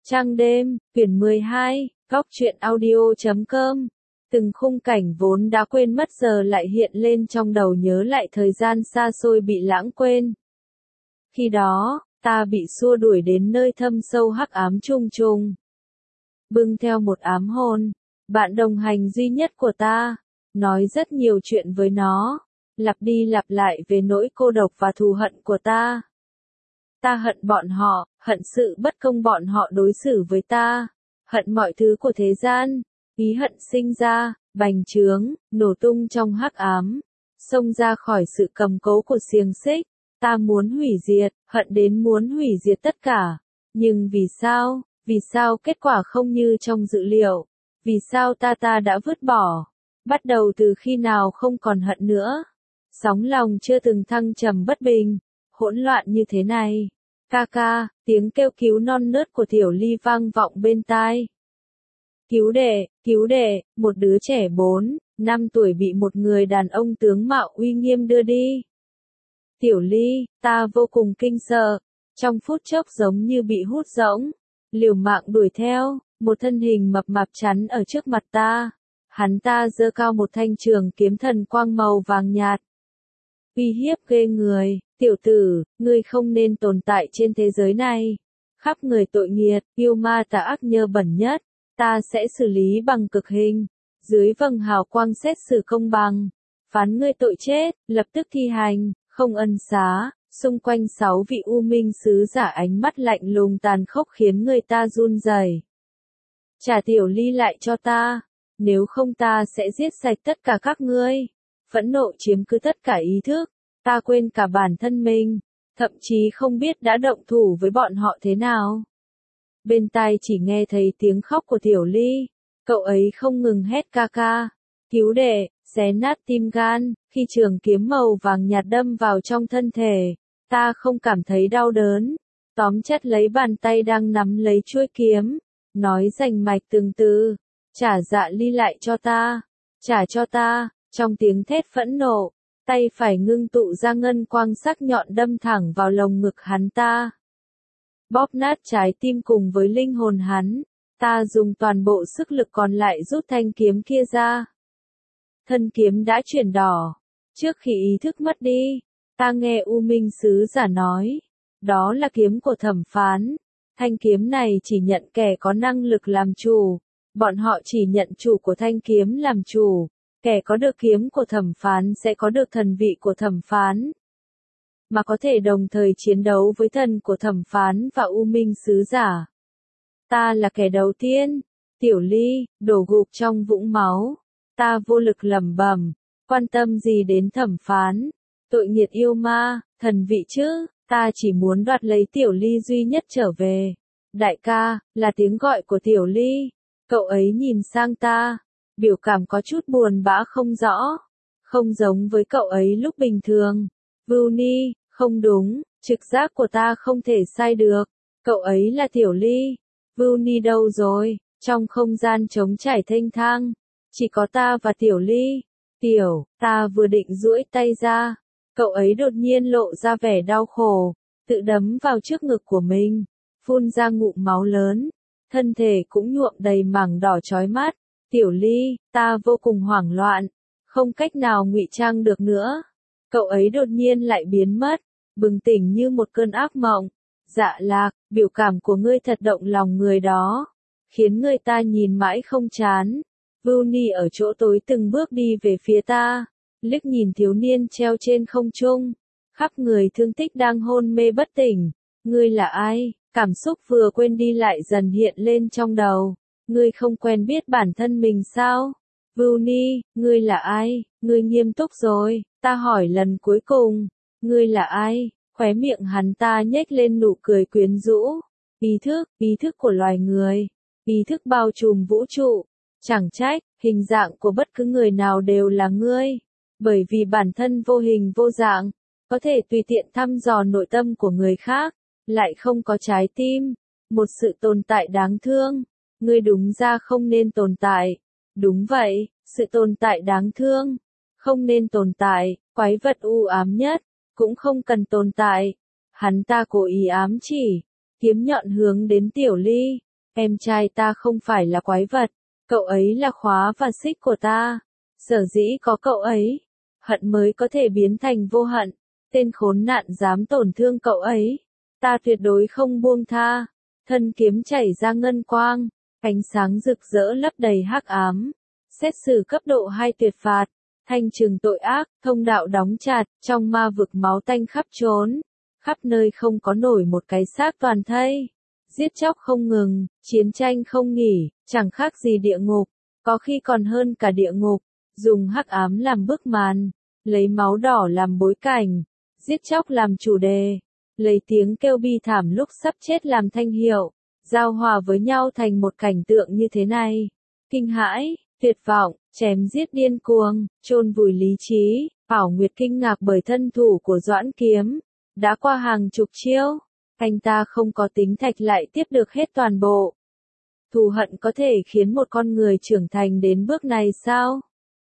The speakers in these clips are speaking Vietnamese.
Trăng đêm, quyển 12, góc truyện audio.com. Từng khung cảnh vốn đã quên mất giờ lại hiện lên trong đầu, nhớ lại thời gian xa xôi bị lãng quên. Khi đó, ta bị xua đuổi đến nơi thâm sâu hắc ám trùng trùng. Bưng theo một ám hồn, bạn đồng hành duy nhất của ta, nói rất nhiều chuyện với nó, lặp đi lặp lại về nỗi cô độc và thù hận của ta. Ta hận bọn họ, hận sự bất công bọn họ đối xử với ta, hận mọi thứ của thế gian, ý hận sinh ra, bành trướng, nổ tung trong hắc ám, xông ra khỏi sự cầm cố của xiềng xích. Ta muốn hủy diệt, hận đến muốn hủy diệt tất cả. Nhưng vì sao kết quả không như trong dự liệu? Vì sao ta đã vứt bỏ? Bắt đầu từ khi nào không còn hận nữa? Sóng lòng chưa từng thăng trầm bất bình, hỗn loạn như thế này. Ca ca, tiếng kêu cứu non nớt của Tiểu Ly vang vọng bên tai. Cứu đệ, một đứa trẻ 4-5 tuổi bị một người đàn ông tướng mạo uy nghiêm đưa đi. Tiểu Ly, ta vô cùng kinh sợ, trong phút chốc giống như bị hút rỗng, liều mạng đuổi theo, một thân hình mập mạp chắn ở trước mặt ta. Hắn ta giơ cao một thanh trường kiếm thần quang màu vàng nhạt. Uy hiếp ghê người, tiểu tử, ngươi không nên tồn tại trên thế giới này. Khắp người tội nghiệt, yêu ma tà ác nhơ bẩn nhất, ta sẽ xử lý bằng cực hình. Dưới vầng hào quang xét xử công bằng, phán ngươi tội chết, lập tức thi hành, không ân xá. Xung quanh 6 vị u minh sứ giả ánh mắt lạnh lùng tàn khốc khiến người ta run rẩy. Trả Tiểu Ly lại cho ta, nếu không ta sẽ giết sạch tất cả các ngươi. Phẫn nộ chiếm cứ tất cả ý thức, ta quên cả bản thân mình, thậm chí không biết đã động thủ với bọn họ thế nào. Bên tai chỉ nghe thấy tiếng khóc của Tiểu Ly, cậu ấy không ngừng hét ca ca, cứu đệ, xé nát tim gan. Khi trường kiếm màu vàng nhạt đâm vào trong thân thể, ta không cảm thấy đau đớn, tóm chặt lấy bàn tay đang nắm lấy chuôi kiếm, nói rành mạch từng từ, trả Dạ Ly lại cho ta, trả cho ta. Trong tiếng thét phẫn nộ, tay phải ngưng tụ ra ngân quang sắc nhọn đâm thẳng vào lồng ngực hắn ta. Bóp nát trái tim cùng với linh hồn hắn, ta dùng toàn bộ sức lực còn lại rút thanh kiếm kia ra. Thân kiếm đã chuyển đỏ. Trước khi ý thức mất đi, ta nghe U Minh sứ giả nói, đó là kiếm của thẩm phán. Thanh kiếm này chỉ nhận kẻ có năng lực làm chủ, bọn họ chỉ nhận chủ của thanh kiếm làm chủ. Kẻ có được kiếm của thẩm phán sẽ có được thần vị của thẩm phán, mà có thể đồng thời chiến đấu với thần của thẩm phán và U Minh sứ giả. Ta là kẻ đầu tiên. Tiểu Ly, đổ gục trong vũng máu. Ta vô lực lẩm bẩm, quan tâm gì đến thẩm phán, tội nghiệt yêu ma, thần vị chứ, ta chỉ muốn đoạt lấy Tiểu Ly duy nhất trở về. Đại ca, là tiếng gọi của Tiểu Ly. Cậu ấy nhìn sang ta, biểu cảm có chút buồn bã không rõ, không giống với cậu ấy lúc bình thường. Vuni, không đúng, trực giác của ta không thể sai được, cậu ấy là Tiểu Ly. Vuni đâu rồi? Trong không gian trống trải thênh thang, chỉ có ta và Tiểu Ly. Ta vừa định duỗi tay ra, cậu ấy đột nhiên lộ ra vẻ đau khổ, tự đấm vào trước ngực của mình, phun ra ngụm máu lớn, thân thể cũng nhuộm đầy mảng đỏ chói mắt. Tiểu Ly, ta vô cùng hoảng loạn, không cách nào ngụy trang được nữa. Cậu ấy đột nhiên lại biến mất, bừng tỉnh như một cơn ác mộng. Dạ Lạc, biểu cảm của ngươi thật động lòng người đó, khiến người ta nhìn mãi không chán. Vuni ở chỗ tối từng bước đi về phía ta, liếc nhìn thiếu niên treo trên không trung, khắp người thương tích đang hôn mê bất tỉnh. Ngươi là ai? Cảm xúc vừa quên đi lại dần hiện lên trong đầu. Ngươi không quen biết bản thân mình sao? Vuni, ngươi là ai? Ngươi nghiêm túc rồi, ta hỏi lần cuối cùng. Ngươi là ai? Khóe miệng hắn ta nhếch lên nụ cười quyến rũ. Ý thức của loài người. Ý thức bao trùm vũ trụ. Chẳng trách, hình dạng của bất cứ người nào đều là ngươi. Bởi vì bản thân vô hình vô dạng, có thể tùy tiện thăm dò nội tâm của người khác, lại không có trái tim. Một sự tồn tại đáng thương. Ngươi đúng ra không nên tồn tại. Đúng vậy, sự tồn tại đáng thương. Không nên tồn tại, quái vật u ám nhất, cũng không cần tồn tại. Hắn ta cố ý ám chỉ, kiếm nhọn hướng đến Tiểu Ly. Em trai ta không phải là quái vật, cậu ấy là khóa và xích của ta. Sở dĩ có cậu ấy, hận mới có thể biến thành vô hận. Tên khốn nạn dám tổn thương cậu ấy, ta tuyệt đối không buông tha. Thân kiếm chảy ra ngân quang, ánh sáng rực rỡ lấp đầy hắc ám. Xét xử cấp độ 2 tuyệt phạt, thanh trừng tội ác, thông đạo đóng chặt, trong ma vực máu tanh khắp trốn. Khắp nơi không có nổi một cái xác toàn thây. Giết chóc không ngừng, chiến tranh không nghỉ, chẳng khác gì địa ngục, có khi còn hơn cả địa ngục. Dùng hắc ám làm bức màn, lấy máu đỏ làm bối cảnh, giết chóc làm chủ đề, lấy tiếng kêu bi thảm lúc sắp chết làm thanh hiệu, giao hòa với nhau thành một cảnh tượng như thế này. Kinh hãi, tuyệt vọng, chém giết điên cuồng, chôn vùi lý trí. Bảo Nguyệt kinh ngạc bởi thân thủ của Doãn Kiếm, đã qua hàng chục chiêu, anh ta không có tính thạch lại tiếp được hết toàn bộ. Thù hận có thể khiến một con người trưởng thành đến bước này sao?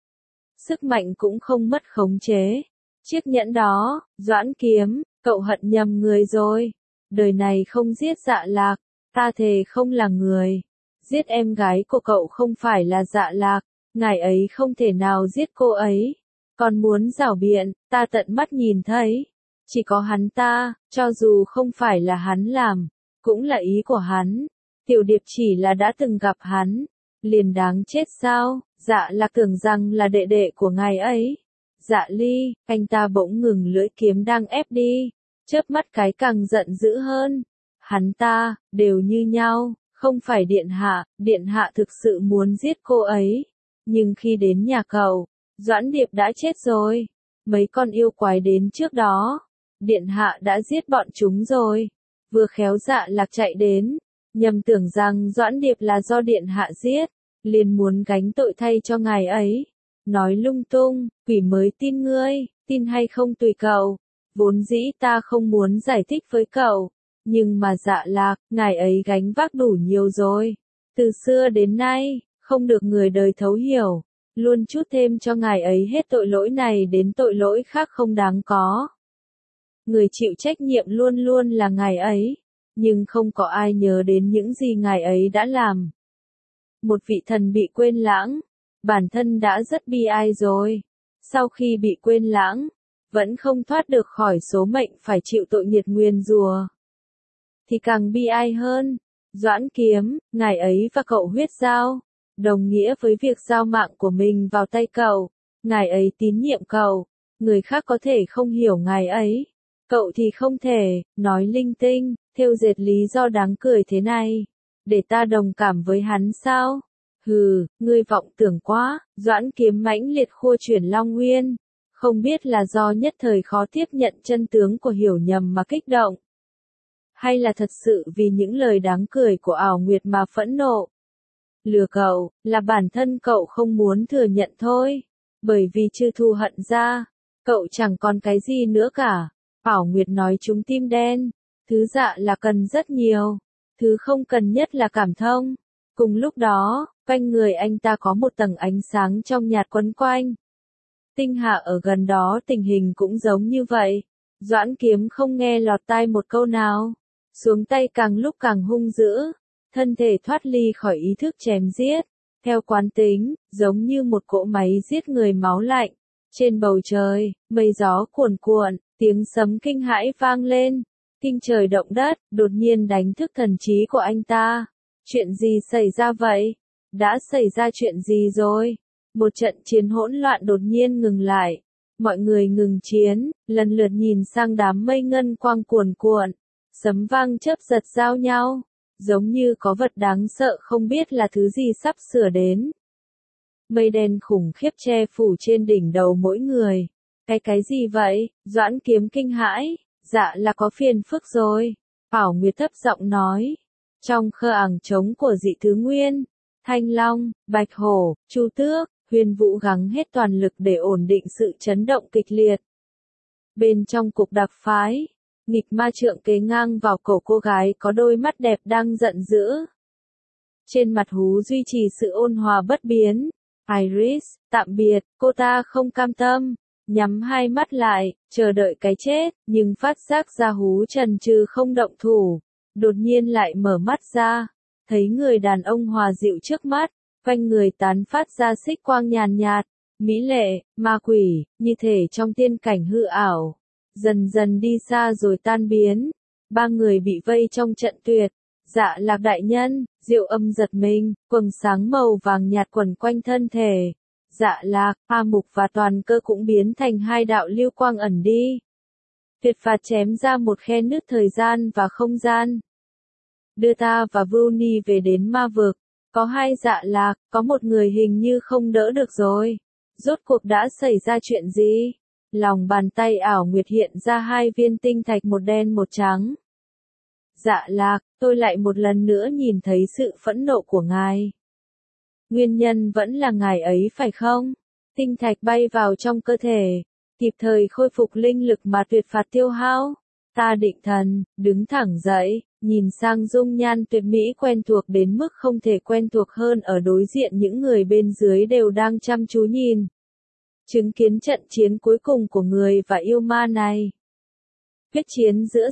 Sức mạnh cũng không mất khống chế. Chiếc nhẫn đó, Doãn Kiếm, cậu hận nhầm người rồi. Đời này không giết Dạ Lạc, ta thề không là người. Giết em gái của cậu không phải là Dạ Lạc, ngài ấy không thể nào giết cô ấy. Còn muốn giảo biện, ta tận mắt nhìn thấy. Chỉ có hắn ta, cho dù không phải là hắn làm, cũng là ý của hắn. Tiểu Điệp chỉ là đã từng gặp hắn, liền đáng chết sao? Dạ Lạc tưởng rằng là đệ đệ của ngài ấy. Dạ Ly, anh ta bỗng ngừng lưỡi kiếm đang ép đi, chớp mắt cái càng giận dữ hơn. Hắn ta, đều như nhau, không phải điện hạ thực sự muốn giết cô ấy. Nhưng khi đến nhà cậu, Doãn Điệp đã chết rồi. Mấy con yêu quái đến trước đó, điện hạ đã giết bọn chúng rồi. Vừa khéo Dạ Lạc chạy đến, nhầm tưởng rằng Doãn Điệp là do điện hạ giết, liền muốn gánh tội thay cho ngài ấy. Nói lung tung, quỷ mới tin ngươi, tin hay không tùy cậu. Vốn dĩ ta không muốn giải thích với cậu, nhưng mà Dạ Lạc, ngài ấy gánh vác đủ nhiều rồi. Từ xưa đến nay, không được người đời thấu hiểu, luôn chút thêm cho ngài ấy hết tội lỗi này đến tội lỗi khác không đáng có. Người chịu trách nhiệm luôn luôn là ngài ấy, nhưng không có ai nhớ đến những gì ngài ấy đã làm. Một vị thần bị quên lãng, bản thân đã rất bi ai rồi. Sau khi bị quên lãng, vẫn không thoát được khỏi số mệnh phải chịu tội nghiệt nguyền rủa, thì càng bi ai hơn. Doãn Kiếm, ngài ấy và cậu huyết giao, đồng nghĩa với việc giao mạng của mình vào tay cậu. Ngài ấy tín nhiệm cậu, người khác có thể không hiểu ngài ấy, cậu thì không thể. Nói linh tinh, thêu dệt lý do đáng cười thế này, để ta đồng cảm với hắn sao? Hừ, ngươi vọng tưởng quá. Doãn Kiếm mãnh liệt khua chuyển Long Nguyên, không biết là do nhất thời khó tiếp nhận chân tướng của hiểu nhầm mà kích động, hay là thật sự vì những lời đáng cười của Ảo Nguyệt mà phẫn nộ. Lừa cậu, là bản thân cậu không muốn thừa nhận thôi, bởi vì trừ thù hận ra, cậu chẳng còn cái gì nữa cả. Ảo Nguyệt nói trúng tim đen, thứ Dạ là cần rất nhiều, thứ không cần nhất là cảm thông. Cùng lúc đó, quanh người anh ta có một tầng ánh sáng trong nhạt quấn quanh. Tinh Hà ở gần đó tình hình cũng giống như vậy. Doãn Kiếm không nghe lọt tai một câu nào, xuống tay càng lúc càng hung dữ, thân thể thoát ly khỏi ý thức chém giết, theo quán tính, giống như một cỗ máy giết người máu lạnh. Trên bầu trời, mây gió cuồn cuộn, tiếng sấm kinh hãi vang lên, kinh trời động đất, đột nhiên đánh thức thần trí của anh ta. Chuyện gì xảy ra vậy? Đã xảy ra chuyện gì rồi? Một trận chiến hỗn loạn đột nhiên ngừng lại. Mọi người ngừng chiến, lần lượt nhìn sang đám mây ngân quang cuồn cuộn. Sấm vang chớp giật giao nhau, giống như có vật đáng sợ không biết là thứ gì sắp sửa đến. Mây đen khủng khiếp che phủ trên đỉnh đầu mỗi người. Cái gì vậy? Doãn Kiếm kinh hãi. Dạ là có phiền phức rồi. Ảo Nguyệt thấp giọng nói. Trong khơ ảng trống của dị thứ nguyên, Thanh Long, Bạch Hổ, Chu Tước, Huyền Vũ gắng hết toàn lực để ổn định sự chấn động kịch liệt. Bên trong cục đặc phái, nghịch ma trượng kế ngang vào cổ cô gái có đôi mắt đẹp đang giận dữ. Trên mặt hú duy trì sự ôn hòa bất biến. Iris, tạm biệt. Cô ta không cam tâm, nhắm hai mắt lại, chờ đợi cái chết, nhưng phát giác ra hú chần chừ không động thủ. Đột nhiên lại mở mắt ra, thấy người đàn ông hòa dịu trước mắt, quanh người tán phát ra xích quang nhàn nhạt, mỹ lệ, ma quỷ, như thể trong tiên cảnh hư ảo, dần dần đi xa rồi tan biến. Ba người bị vây trong trận tuyệt. Dạ Lạc đại nhân, Diệu Âm giật mình, quầng sáng màu vàng nhạt quẩn quanh thân thể. Dạ Lạc, A Mục và Toàn Cơ cũng biến thành hai đạo lưu quang ẩn đi. Tuyệt phạt chém ra một khe nứt thời gian và không gian. Đưa ta và Vưu Ni về đến ma vực. Có hai Dạ Lạc, có một người hình như không đỡ được rồi. Rốt cuộc đã xảy ra chuyện gì? Lòng bàn tay ảo nguyệt hiện ra hai viên tinh thạch, một đen một trắng. Dạ Lạc, tôi lại một lần nữa nhìn thấy sự phẫn nộ của ngài. Nguyên nhân vẫn là ngài ấy phải không? Tinh thạch bay vào trong cơ thể, kịp thời khôi phục linh lực mà tuyệt phạt tiêu hao. Ta định thần, đứng thẳng dậy, nhìn sang dung nhan tuyệt mỹ quen thuộc đến mức không thể quen thuộc hơn ở đối diện những người bên dưới đều đang chăm chú nhìn. Chứng kiến trận chiến cuối cùng của người và yêu ma này. Quyết chiến giữa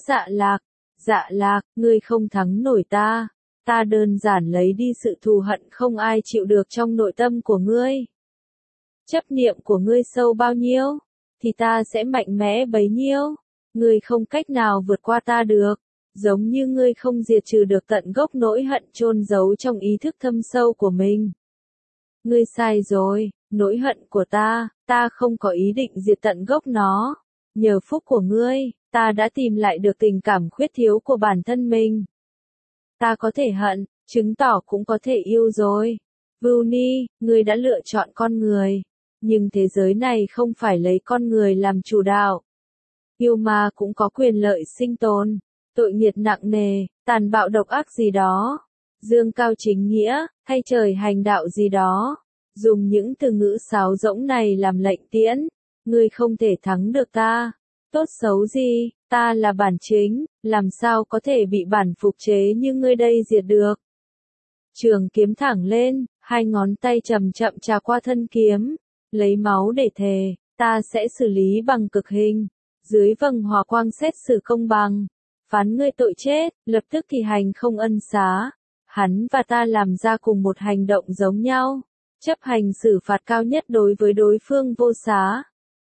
Dạ Lạc, ngươi không thắng nổi ta. Ta đơn giản lấy đi sự thù hận không ai chịu được trong nội tâm của ngươi. Chấp niệm của ngươi sâu bao nhiêu, thì ta sẽ mạnh mẽ bấy nhiêu. Ngươi không cách nào vượt qua ta được, giống như ngươi không diệt trừ được tận gốc nỗi hận chôn giấu trong ý thức thâm sâu của mình. Ngươi sai rồi, nỗi hận của ta không có ý định diệt tận gốc nó. Nhờ phúc của ngươi, ta đã tìm lại được tình cảm khuyết thiếu của bản thân mình. Ta có thể hận, chứng tỏ cũng có thể yêu rồi. Vưu Ni, ngươi đã lựa chọn con người. Nhưng thế giới này không phải lấy con người làm chủ đạo. Yêu ma cũng có quyền lợi sinh tồn. Tội nghiệt nặng nề, tàn bạo độc ác gì đó. Dương cao chính nghĩa, hay trời hành đạo gì đó. Dùng những từ ngữ sáo rỗng này làm lệnh tiễn. Ngươi không thể thắng được ta. Tốt xấu gì, ta là bản chính, làm sao có thể bị bản phục chế như ngươi đây diệt được. Trường kiếm thẳng lên, hai ngón tay chậm chậm trà qua thân kiếm, lấy máu để thề, ta sẽ xử lý bằng cực hình. Dưới vầng hỏa quang xét xử công bằng, phán ngươi tội chết, lập tức thì hành không ân xá. Hắn và ta làm ra cùng một hành động giống nhau, chấp hành xử phạt cao nhất đối với đối phương vô xá.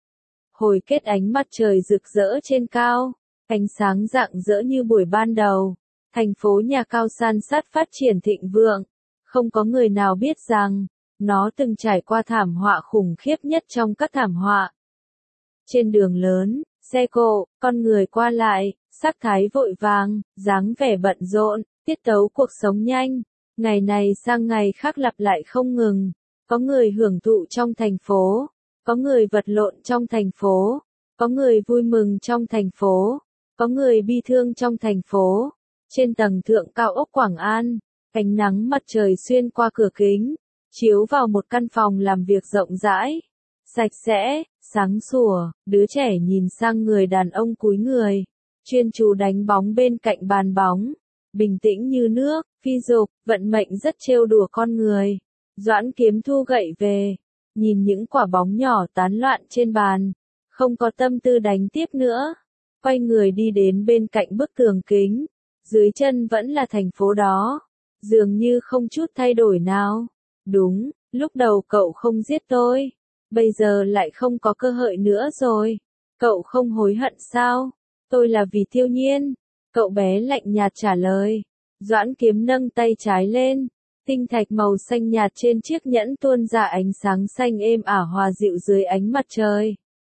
Hồi kết ánh mặt trời rực rỡ trên cao, ánh sáng rạng rỡ như buổi ban đầu. Thành phố nhà cao san sát phát triển thịnh vượng. Không có người nào biết rằng, nó từng trải qua thảm họa khủng khiếp nhất trong các thảm họa. Trên đường lớn, xe cộ, con người qua lại, sắc thái vội vàng, dáng vẻ bận rộn, tiết tấu cuộc sống nhanh. Ngày này sang ngày khác lặp lại không ngừng. Có người hưởng thụ trong thành phố. Có người vật lộn trong thành phố, có người vui mừng trong thành phố, có người bi thương trong thành phố. Trên tầng thượng cao ốc Quảng An, ánh nắng mặt trời xuyên qua cửa kính, chiếu vào một căn phòng làm việc rộng rãi, sạch sẽ, sáng sủa. Đứa trẻ nhìn sang người đàn ông cúi người, chuyên chú đánh bóng bên cạnh bàn bóng, bình tĩnh như nước, phi dục, vận mệnh rất trêu đùa con người. Doãn Kiếm thu gậy về. Nhìn những quả bóng nhỏ tán loạn trên bàn, không có tâm tư đánh tiếp nữa, quay người đi đến bên cạnh bức tường kính, dưới chân vẫn là thành phố đó, dường như không chút thay đổi nào. Đúng, lúc đầu cậu không giết tôi, bây giờ lại không có cơ hội nữa rồi, cậu không hối hận sao? Tôi là vì Tiêu Nhiên, cậu bé lạnh nhạt trả lời. Doãn Kiếm nâng tay trái lên. Tinh thạch màu xanh nhạt trên chiếc nhẫn tuôn ra ánh sáng xanh êm ả hòa dịu dưới ánh mặt trời.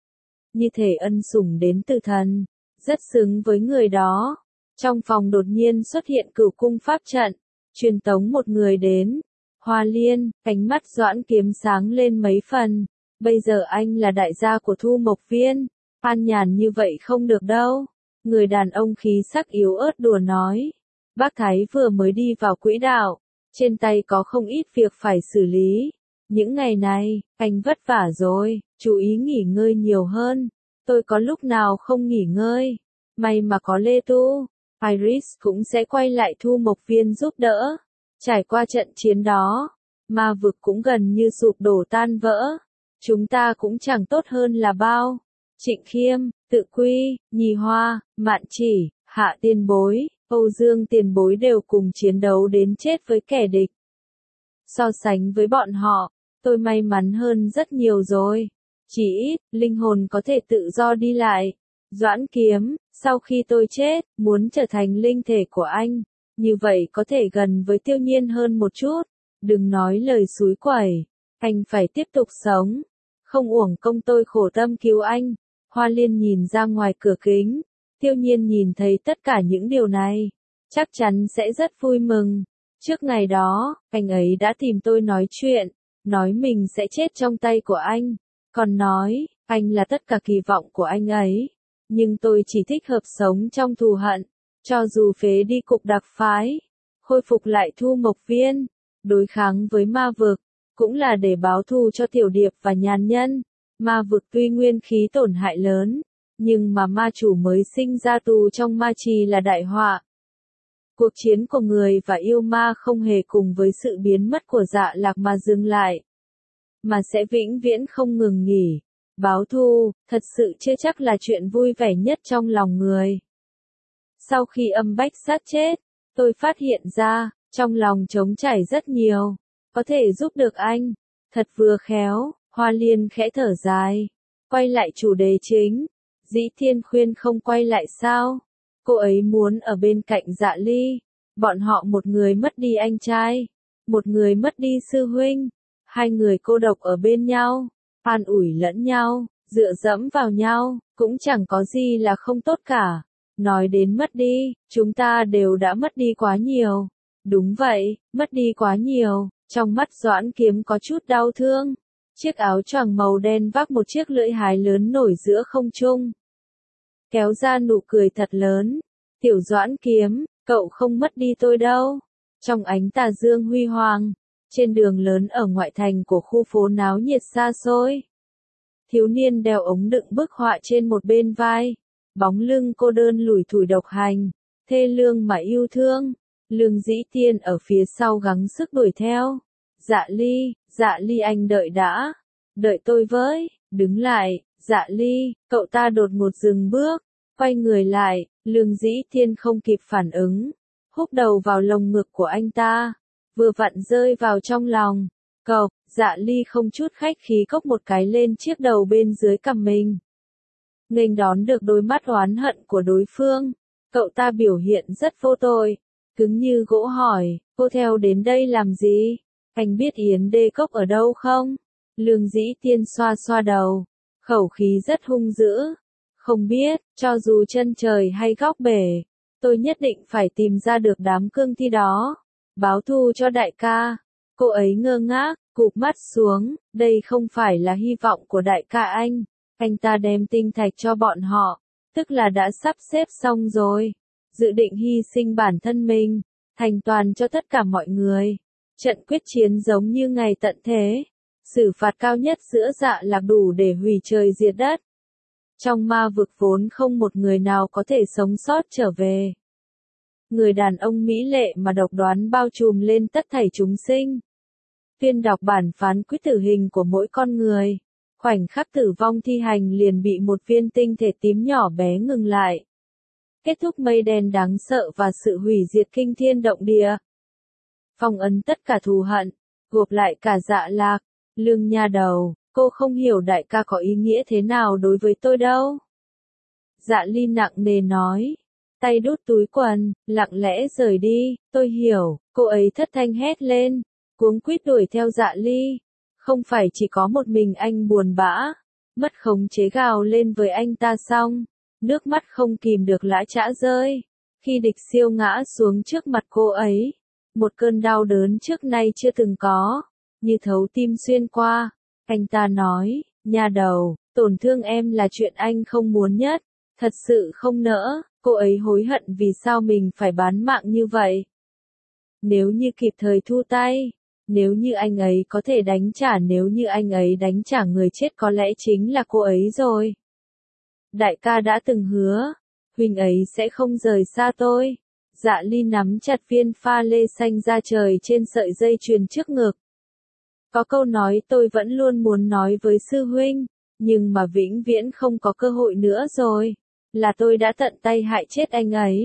Như thể ân sủng đến từ thần, rất xứng với người đó. Trong phòng đột nhiên xuất hiện Cửu cung pháp trận, truyền tống một người đến. Hoa Liên, ánh mắt Doãn Kiếm sáng lên mấy phần. Bây giờ anh là đại gia của Thu Mộc Viên, an nhàn như vậy không được đâu. Người đàn ông khí sắc yếu ớt đùa nói. Bác Thái vừa mới đi vào quỹ đạo. Trên tay có không ít việc phải xử lý. Những ngày này, anh vất vả rồi, chú ý nghỉ ngơi nhiều hơn. Tôi có lúc nào không nghỉ ngơi. May mà có Lê Tu, Iris cũng sẽ quay lại Thu Mộc Viên giúp đỡ. Trải qua trận chiến đó, ma vực cũng gần như sụp đổ tan vỡ. Chúng ta cũng chẳng tốt hơn là bao. Trịnh Khiêm, Tự Quy, Nhì Hoa, Mạn Chỉ, Hạ Tiên Bối, Âu Dương tiền bối đều cùng chiến đấu đến chết với kẻ địch. So sánh với bọn họ, tôi may mắn hơn rất nhiều rồi. Chỉ ít, linh hồn có thể tự do đi lại. Doãn Kiếm, sau khi tôi chết, muốn trở thành linh thể của anh. Như vậy có thể gần với Tiêu Nhiên hơn một chút. Đừng nói lời xúi quẩy. Anh phải tiếp tục sống. Không uổng công tôi khổ tâm cứu anh. Hoa Liên nhìn ra ngoài cửa kính. Tiêu Nhiên nhìn thấy tất cả những điều này. Chắc chắn sẽ rất vui mừng. Trước ngày đó, anh ấy đã tìm tôi nói chuyện. Nói mình sẽ chết trong tay của anh. Còn nói, anh là tất cả kỳ vọng của anh ấy. Nhưng tôi chỉ thích hợp sống trong thù hận. Cho dù phế đi cục đặc phái, khôi phục lại Thu Mộc Viên, đối kháng với ma vực, cũng là để báo thù cho Tiểu Điệp và Nhàn Nhân. Ma vực tuy nguyên khí tổn hại lớn, nhưng mà ma chủ mới sinh ra tù trong ma trì là đại họa. Cuộc chiến của người và yêu ma không hề cùng với sự biến mất của Dạ Lạc mà dừng lại, mà sẽ vĩnh viễn không ngừng nghỉ. Báo thù, thật sự chưa chắc là chuyện vui vẻ nhất trong lòng người. Sau khi Âm Bách Sát chết, tôi phát hiện ra, trong lòng trống trải rất nhiều. Có thể giúp được anh. Thật vừa khéo, Hoa Liên khẽ thở dài. Quay lại chủ đề chính. Dĩ Thiên khuyên không quay lại sao? Cô ấy muốn ở bên cạnh Dạ Ly. Bọn họ một người mất đi anh trai, một người mất đi sư huynh. Hai người cô độc ở bên nhau, an ủi lẫn nhau, dựa dẫm vào nhau, cũng chẳng có gì là không tốt cả. Nói đến mất đi, chúng ta đều đã mất đi quá nhiều. Đúng vậy, mất đi quá nhiều. Trong mắt Doãn Kiếm có chút đau thương. Chiếc áo choàng màu đen vác một chiếc lưỡi hái lớn nổi giữa không trung. Kéo ra nụ cười thật lớn. Tiểu Doãn Kiếm, cậu không mất đi tôi đâu. Trong ánh tà dương huy hoàng, trên đường lớn ở ngoại thành của khu phố náo nhiệt xa xôi. Thiếu niên đeo ống đựng bức họa trên một bên vai. Bóng lưng cô đơn lủi thủi độc hành, thê lương mà yêu thương. Lương Dĩ Tiên ở phía sau gắng sức đuổi theo. Dạ Ly anh đợi đã. Đợi tôi với, đứng lại, Dạ Ly, cậu ta đột ngột dừng bước, quay người lại, Lương Dĩ Tiên không kịp phản ứng. Húc đầu vào lồng ngực của anh ta, vừa vặn rơi vào trong lòng. Cộc, Dạ Ly không chút khách khí cốc một cái lên chiếc đầu bên dưới cằm mình. Nghênh đón được đôi mắt oán hận của đối phương, cậu ta biểu hiện rất vô tội, cứng như gỗ hỏi, cô theo đến đây làm gì? Anh biết Yến Đê Cốc ở đâu không? Lương Dĩ Tiên xoa xoa đầu, khẩu khí rất hung dữ. Không biết, cho dù chân trời hay góc bể, tôi nhất định phải tìm ra được đám cương thi đó, báo thù cho đại ca. Cô ấy ngơ ngác, cụp mắt xuống, đây không phải là hy vọng của đại ca anh. Anh ta đem tinh thạch cho bọn họ, tức là đã sắp xếp xong rồi. Dự định hy sinh bản thân mình, thành toàn cho tất cả mọi người. Trận quyết chiến giống như ngày tận thế. Xử phạt cao nhất giữa Dạ Lạc đủ để hủy trời diệt đất. Trong ma vực vốn không một người nào có thể sống sót trở về. Người đàn ông mỹ lệ mà độc đoán bao trùm lên tất thảy chúng sinh. Tuyên đọc bản phán quyết tử hình của mỗi con người. Khoảnh khắc tử vong thi hành liền bị một viên tinh thể tím nhỏ bé ngừng lại. Kết thúc mây đen đáng sợ và sự hủy diệt kinh thiên động địa. Phong ấn tất cả thù hận, gộp lại cả Dạ Lạc. Lương nha đầu, cô không hiểu đại ca có ý nghĩa thế nào đối với tôi đâu. Dạ Ly nặng nề nói, tay đút túi quần, lặng lẽ rời đi. Tôi hiểu, cô ấy thất thanh hét lên, cuống quýt đuổi theo Dạ Ly. Không phải chỉ có một mình anh buồn bã, mất khống chế gào lên với anh ta xong, nước mắt không kìm được lã chã rơi. Khi địch siêu ngã xuống trước mặt cô ấy, một cơn đau đớn trước nay chưa từng có, như thấu tim xuyên qua. Anh ta nói, nha đầu, tổn thương em là chuyện anh không muốn nhất, thật sự không nỡ. Cô ấy hối hận vì sao mình phải bán mạng như vậy. Nếu như kịp thời thu tay, nếu như anh ấy có thể đánh trả, nếu như anh ấy đánh trả người chết có lẽ chính là cô ấy rồi. Đại ca đã từng hứa, huynh ấy sẽ không rời xa tôi. Dạ Ly nắm chặt viên pha lê xanh da trời trên sợi dây chuyền trước ngực. Có câu nói tôi vẫn luôn muốn nói với sư huynh, nhưng mà vĩnh viễn không có cơ hội nữa rồi. Là tôi đã tận tay hại chết anh ấy.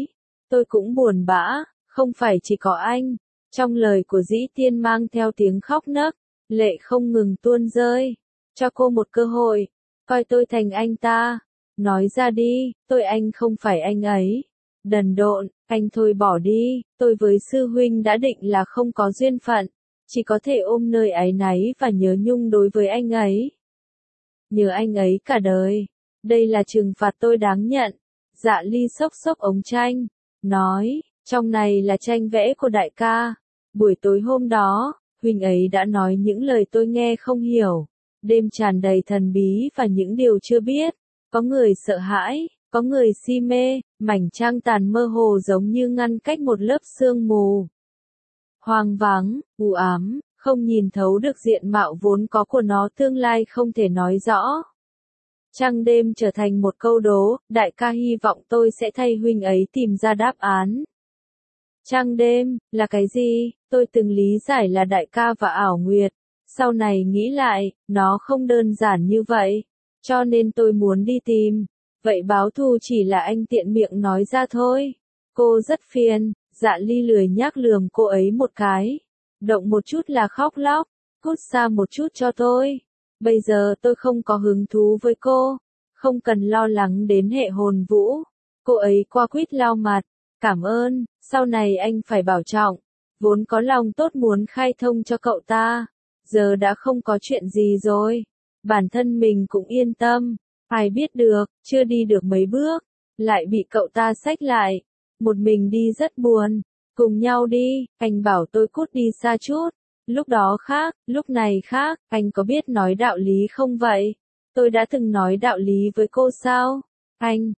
Tôi cũng buồn bã, không phải chỉ có anh. Trong lời của Dĩ Tiên mang theo tiếng khóc nấc, lệ không ngừng tuôn rơi. Cho cô một cơ hội, coi tôi thành anh ta. Nói ra đi, tôi anh không phải anh ấy. Đần độn, anh thôi bỏ đi, tôi với sư huynh đã định là không có duyên phận. Chỉ có thể ôm nơi áy náy và nhớ nhung đối với anh ấy. Nhớ anh ấy cả đời. Đây là trừng phạt tôi đáng nhận. Dạ Ly xốc xốc ống tranh, nói, trong này là tranh vẽ của đại ca. Buổi tối hôm đó, huynh ấy đã nói những lời tôi nghe không hiểu. Đêm tràn đầy thần bí và những điều chưa biết. Có người sợ hãi, có người si mê, mảnh trăng tàn mơ hồ giống như ngăn cách một lớp sương mù. Hoang vắng, u ám, không nhìn thấu được diện mạo vốn có của nó, tương lai không thể nói rõ. Trăng đêm trở thành một câu đố, đại ca hy vọng tôi sẽ thay huynh ấy tìm ra đáp án. Trăng đêm, là cái gì? Tôi từng lý giải là đại ca và ảo nguyệt. Sau này nghĩ lại, nó không đơn giản như vậy. Cho nên tôi muốn đi tìm. Vậy báo thù chỉ là anh tiện miệng nói ra thôi. Cô rất phiền, Dạ Ly lười nhác lườm cô ấy một cái. Động một chút là khóc lóc, cút xa một chút cho tôi. Bây giờ tôi không có hứng thú với cô. Không cần lo lắng đến hệ hồn vũ. Cô ấy qua quýt lau mặt. Cảm ơn, sau này anh phải bảo trọng. Vốn có lòng tốt muốn khai thông cho cậu ta. Giờ đã không có chuyện gì rồi. Bản thân mình cũng yên tâm. Ai biết được, chưa đi được mấy bước. Lại bị cậu ta xách lại. Một mình đi rất buồn. Cùng nhau đi, anh bảo tôi cút đi xa chút. Lúc đó khác, lúc này khác, anh có biết nói đạo lý không vậy? Tôi đã từng nói đạo lý với cô sao? Anh,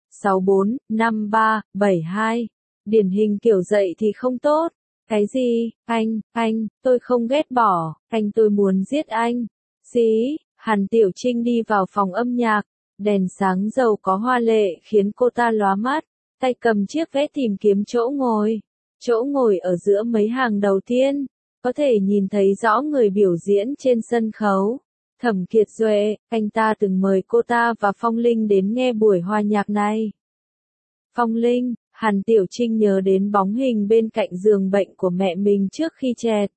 645372. Điển hình kiểu dậy thì không tốt. Cái gì? Anh, tôi không ghét bỏ, tôi muốn giết anh. Xí, Hàn Tiểu Trinh đi vào phòng âm nhạc. Đèn sáng giàu có hoa lệ khiến cô ta lóa mắt. Tay cầm chiếc vé tìm kiếm chỗ ngồi. Chỗ ngồi ở giữa mấy hàng đầu tiên. Có thể nhìn thấy rõ người biểu diễn trên sân khấu. Thẩm Kiệt Duệ, anh ta từng mời cô ta và Phong Linh đến nghe buổi hòa nhạc này. Phong Linh, Hàn Tiểu Trinh nhớ đến bóng hình bên cạnh giường bệnh của mẹ mình trước khi chẹt.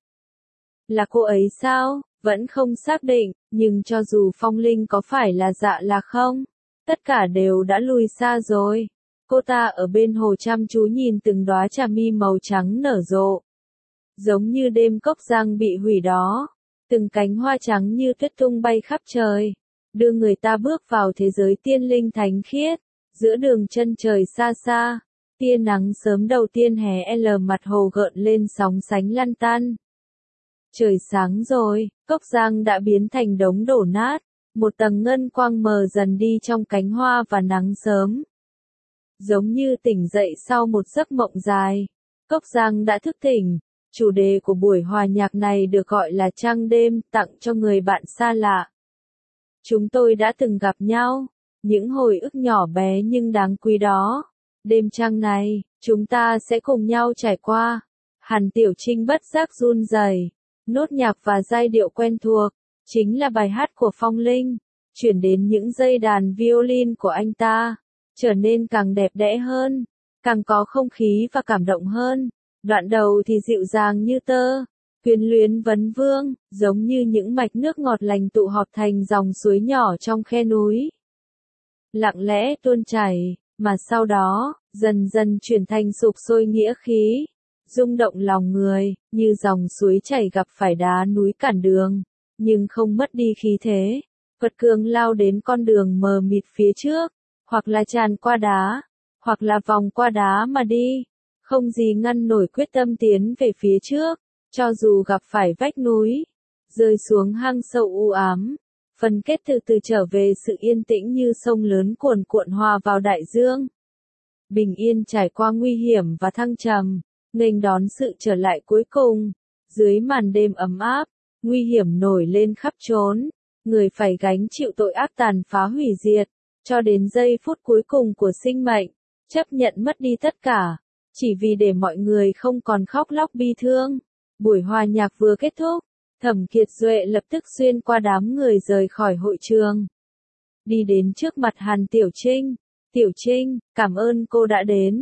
Là cô ấy sao? Vẫn không xác định, nhưng cho dù Phong Linh có phải là Dạ là không, tất cả đều đã lùi xa rồi. Cô ta ở bên hồ chăm chú nhìn từng đóa trà mi màu trắng nở rộ. Giống như đêm Cốc Giang bị hủy đó. Từng cánh hoa trắng như tuyết tung bay khắp trời. Đưa người ta bước vào thế giới tiên linh thánh khiết. Giữa đường chân trời xa xa. Tia nắng sớm đầu tiên hè mặt hồ gợn lên sóng sánh lăn tăn. Trời sáng rồi, Cốc Giang đã biến thành đống đổ nát. Một tầng ngân quang mờ dần đi trong cánh hoa và nắng sớm. Giống như tỉnh dậy sau một giấc mộng dài. Cốc Giang đã thức tỉnh. Chủ đề của buổi hòa nhạc này được gọi là Trăng đêm, tặng cho người bạn xa lạ. Chúng tôi đã từng gặp nhau. Những hồi ức nhỏ bé nhưng đáng quý đó. Đêm trăng này, chúng ta sẽ cùng nhau trải qua. Hàn Tiểu Trinh bất giác run rẩy. Nốt nhạc và giai điệu quen thuộc, chính là bài hát của Phong Linh. Chuyển đến những dây đàn violin của anh ta, trở nên càng đẹp đẽ hơn, càng có không khí và cảm động hơn. Đoạn đầu thì dịu dàng như tơ, quyến luyến vấn vương, giống như những mạch nước ngọt lành tụ họp thành dòng suối nhỏ trong khe núi. Lặng lẽ tuôn chảy, mà sau đó, dần dần chuyển thành sục sôi nghĩa khí. Rung động lòng người, như dòng suối chảy gặp phải đá núi cản đường, nhưng không mất đi khí thế. Quật cường lao đến con đường mờ mịt phía trước, hoặc là tràn qua đá, hoặc là vòng qua đá mà đi. Không gì ngăn nổi quyết tâm tiến về phía trước, cho dù gặp phải vách núi, rơi xuống hang sâu u ám. Phần kết từ từ trở về sự yên tĩnh như sông lớn cuồn cuộn hòa vào đại dương. Bình yên trải qua nguy hiểm và thăng trầm, nghênh đón sự trở lại cuối cùng. Dưới màn đêm ấm áp, nguy hiểm nổi lên khắp trốn. Người phải gánh chịu tội ác tàn phá hủy diệt, cho đến giây phút cuối cùng của sinh mệnh, chấp nhận mất đi tất cả, chỉ vì để mọi người không còn khóc lóc bi thương. Buổi hòa nhạc vừa kết thúc, Thẩm Kiệt Duệ lập tức xuyên qua đám người rời khỏi hội trường. Đi đến trước mặt Hàn Tiểu Trinh. Tiểu Trinh, cảm ơn cô đã đến.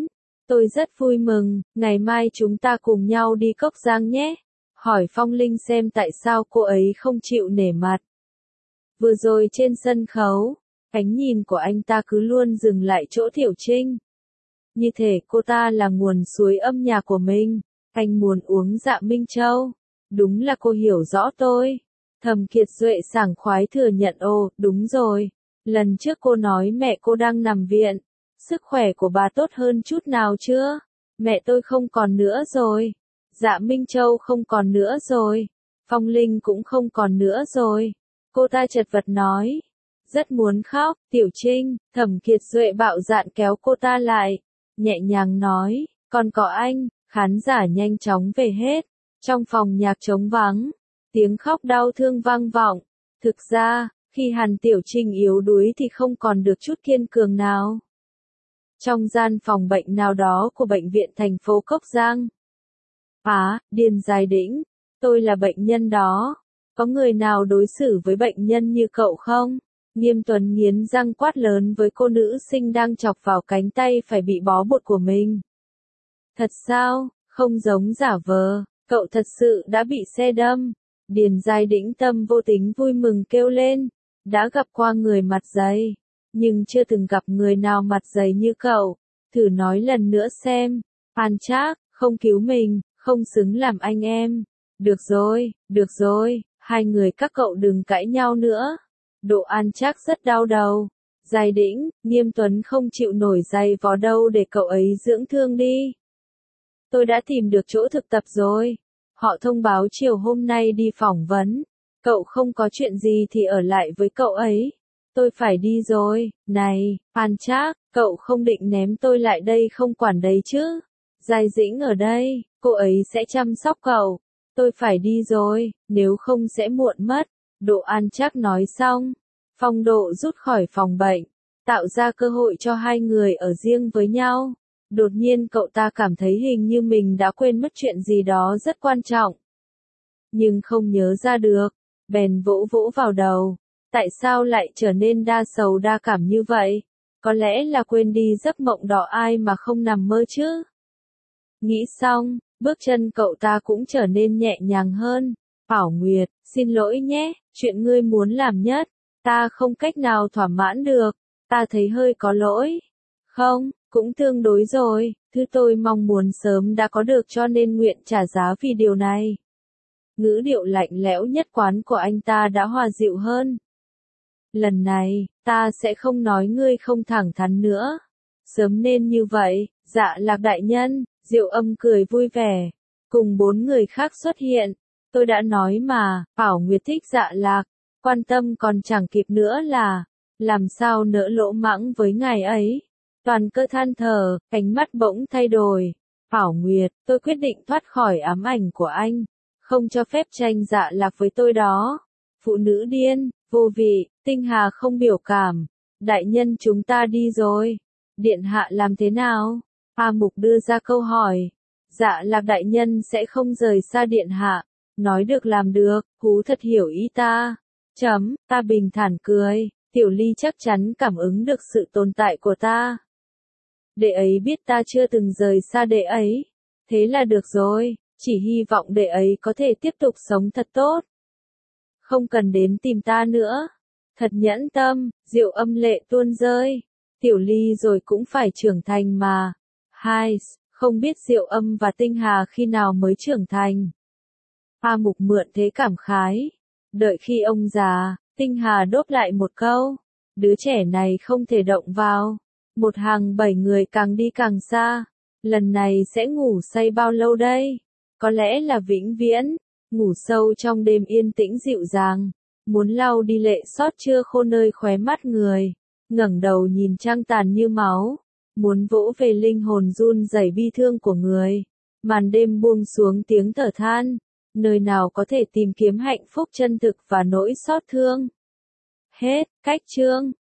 Tôi rất vui mừng, ngày mai chúng ta cùng nhau đi Cốc Giang nhé. Hỏi Phong Linh xem tại sao cô ấy không chịu nể mặt. Vừa rồi trên sân khấu, ánh nhìn của anh ta cứ luôn dừng lại chỗ Thiệu Trinh. Như thể cô ta là nguồn suối âm nhạc của mình. Anh muốn uống Dạ Minh Châu. Đúng là cô hiểu rõ tôi. Thẩm Kiệt Duệ sảng khoái thừa nhận đúng rồi. Lần trước cô nói mẹ cô đang nằm viện. Sức khỏe của bà tốt hơn chút nào chưa? Mẹ tôi không còn nữa rồi. Dạ Minh Châu không còn nữa rồi. Phong Linh cũng không còn nữa rồi. Cô ta chật vật nói. Rất muốn khóc, Tiểu Trinh, Thẩm Kiệt Duệ bạo dạn kéo cô ta lại. Nhẹ nhàng nói, còn có anh, khán giả nhanh chóng về hết. Trong phòng nhạc trống vắng, tiếng khóc đau thương vang vọng. Thực ra, khi Hàn Tiểu Trinh yếu đuối thì không còn được chút kiên cường nào. Trong gian phòng bệnh nào đó của bệnh viện thành phố Cốc Giang. Điền Giai Đĩnh, tôi là bệnh nhân đó. Có người nào đối xử với bệnh nhân như cậu không? Nghiêm Tuấn nghiến răng quát lớn với cô nữ sinh đang chọc vào cánh tay phải bị bó bột của mình. Thật sao, không giống giả vờ, cậu thật sự đã bị xe đâm. Điền Giai Đĩnh tâm vô tính vui mừng kêu lên. Đã gặp qua người mặt dày, nhưng chưa từng gặp người nào mặt dày như cậu. Thử nói lần nữa xem. An Trác, không cứu mình, không xứng làm anh em. Được rồi, hai người các cậu đừng cãi nhau nữa. Độ An Trác rất đau đầu. Giai Đĩnh, Nghiêm Tuấn không chịu nổi giày vò đâu để cậu ấy dưỡng thương đi. Tôi đã tìm được chỗ thực tập rồi. Họ thông báo chiều hôm nay đi phỏng vấn. Cậu không có chuyện gì thì ở lại với cậu ấy. Tôi phải đi rồi. Này, An Trác, cậu không định ném tôi lại đây không quản đấy chứ? Giai Dĩnh ở đây, cô ấy sẽ chăm sóc cậu. Tôi phải đi rồi, nếu không sẽ muộn mất. Độ An Trác nói xong. Phong Độ rút khỏi phòng bệnh, tạo ra cơ hội cho hai người ở riêng với nhau. Đột nhiên cậu ta cảm thấy hình như mình đã quên mất chuyện gì đó rất quan trọng. Nhưng không nhớ ra được, bèn vỗ vỗ vào đầu. Tại sao lại trở nên đa sầu đa cảm như vậy? Có lẽ là quên đi giấc mộng đỏ ai mà không nằm mơ chứ? Nghĩ xong, bước chân cậu ta cũng trở nên nhẹ nhàng hơn. Bảo Nguyệt, xin lỗi nhé, chuyện ngươi muốn làm nhất, ta không cách nào thỏa mãn được, ta thấy hơi có lỗi. Không, cũng tương đối rồi, thứ tôi mong muốn sớm đã có được cho nên nguyện trả giá vì điều này. Ngữ điệu lạnh lẽo nhất quán của anh ta đã hòa dịu hơn. Lần này, ta sẽ không nói ngươi không thẳng thắn nữa. Sớm nên như vậy, Dạ Lạc đại nhân, Diệu Âm cười vui vẻ. Cùng 4 người khác xuất hiện. Tôi đã nói mà, Bảo Nguyệt thích Dạ Lạc. Quan tâm còn chẳng kịp nữa là, làm sao nỡ lỗ mãng với ngài ấy. Toàn cơ than thở, ánh mắt bỗng thay đổi. Bảo Nguyệt, tôi quyết định thoát khỏi ám ảnh của anh. Không cho phép tranh Dạ Lạc với tôi đó. Phụ nữ điên, vô vị, Tinh Hà không biểu cảm. Đại nhân chúng ta đi rồi. Điện hạ làm thế nào? A Mục đưa ra câu hỏi. Dạ Lạc đại nhân sẽ không rời xa điện hạ. Nói được làm được, Hú thật hiểu ý ta. Ta bình thản cười. Tiểu Ly chắc chắn cảm ứng được sự tồn tại của ta. Đệ ấy biết ta chưa từng rời xa đệ ấy. Thế là được rồi, chỉ hy vọng đệ ấy có thể tiếp tục sống thật tốt. Không cần đến tìm ta nữa. Thật nhẫn tâm, Diệu Âm lệ tuôn rơi. Tiểu Ly rồi cũng phải trưởng thành mà. Không biết Diệu Âm và Tinh Hà khi nào mới trưởng thành. A Mục mượn thế cảm khái. Đợi khi ông già, Tinh Hà đốt lại một câu. Đứa trẻ này không thể động vào. Một hàng 7 người càng đi càng xa. Lần này sẽ ngủ say bao lâu đây? Có lẽ là vĩnh viễn. Ngủ sâu trong đêm yên tĩnh dịu dàng. Muốn lau đi lệ xót chưa khô nơi khóe mắt người. Ngẩng đầu nhìn trăng tàn như máu. Muốn vỗ về linh hồn run rẩy bi thương của người. Màn đêm buông xuống tiếng thở than. Nơi nào có thể tìm kiếm hạnh phúc chân thực và nỗi xót thương. Hết, cách chương.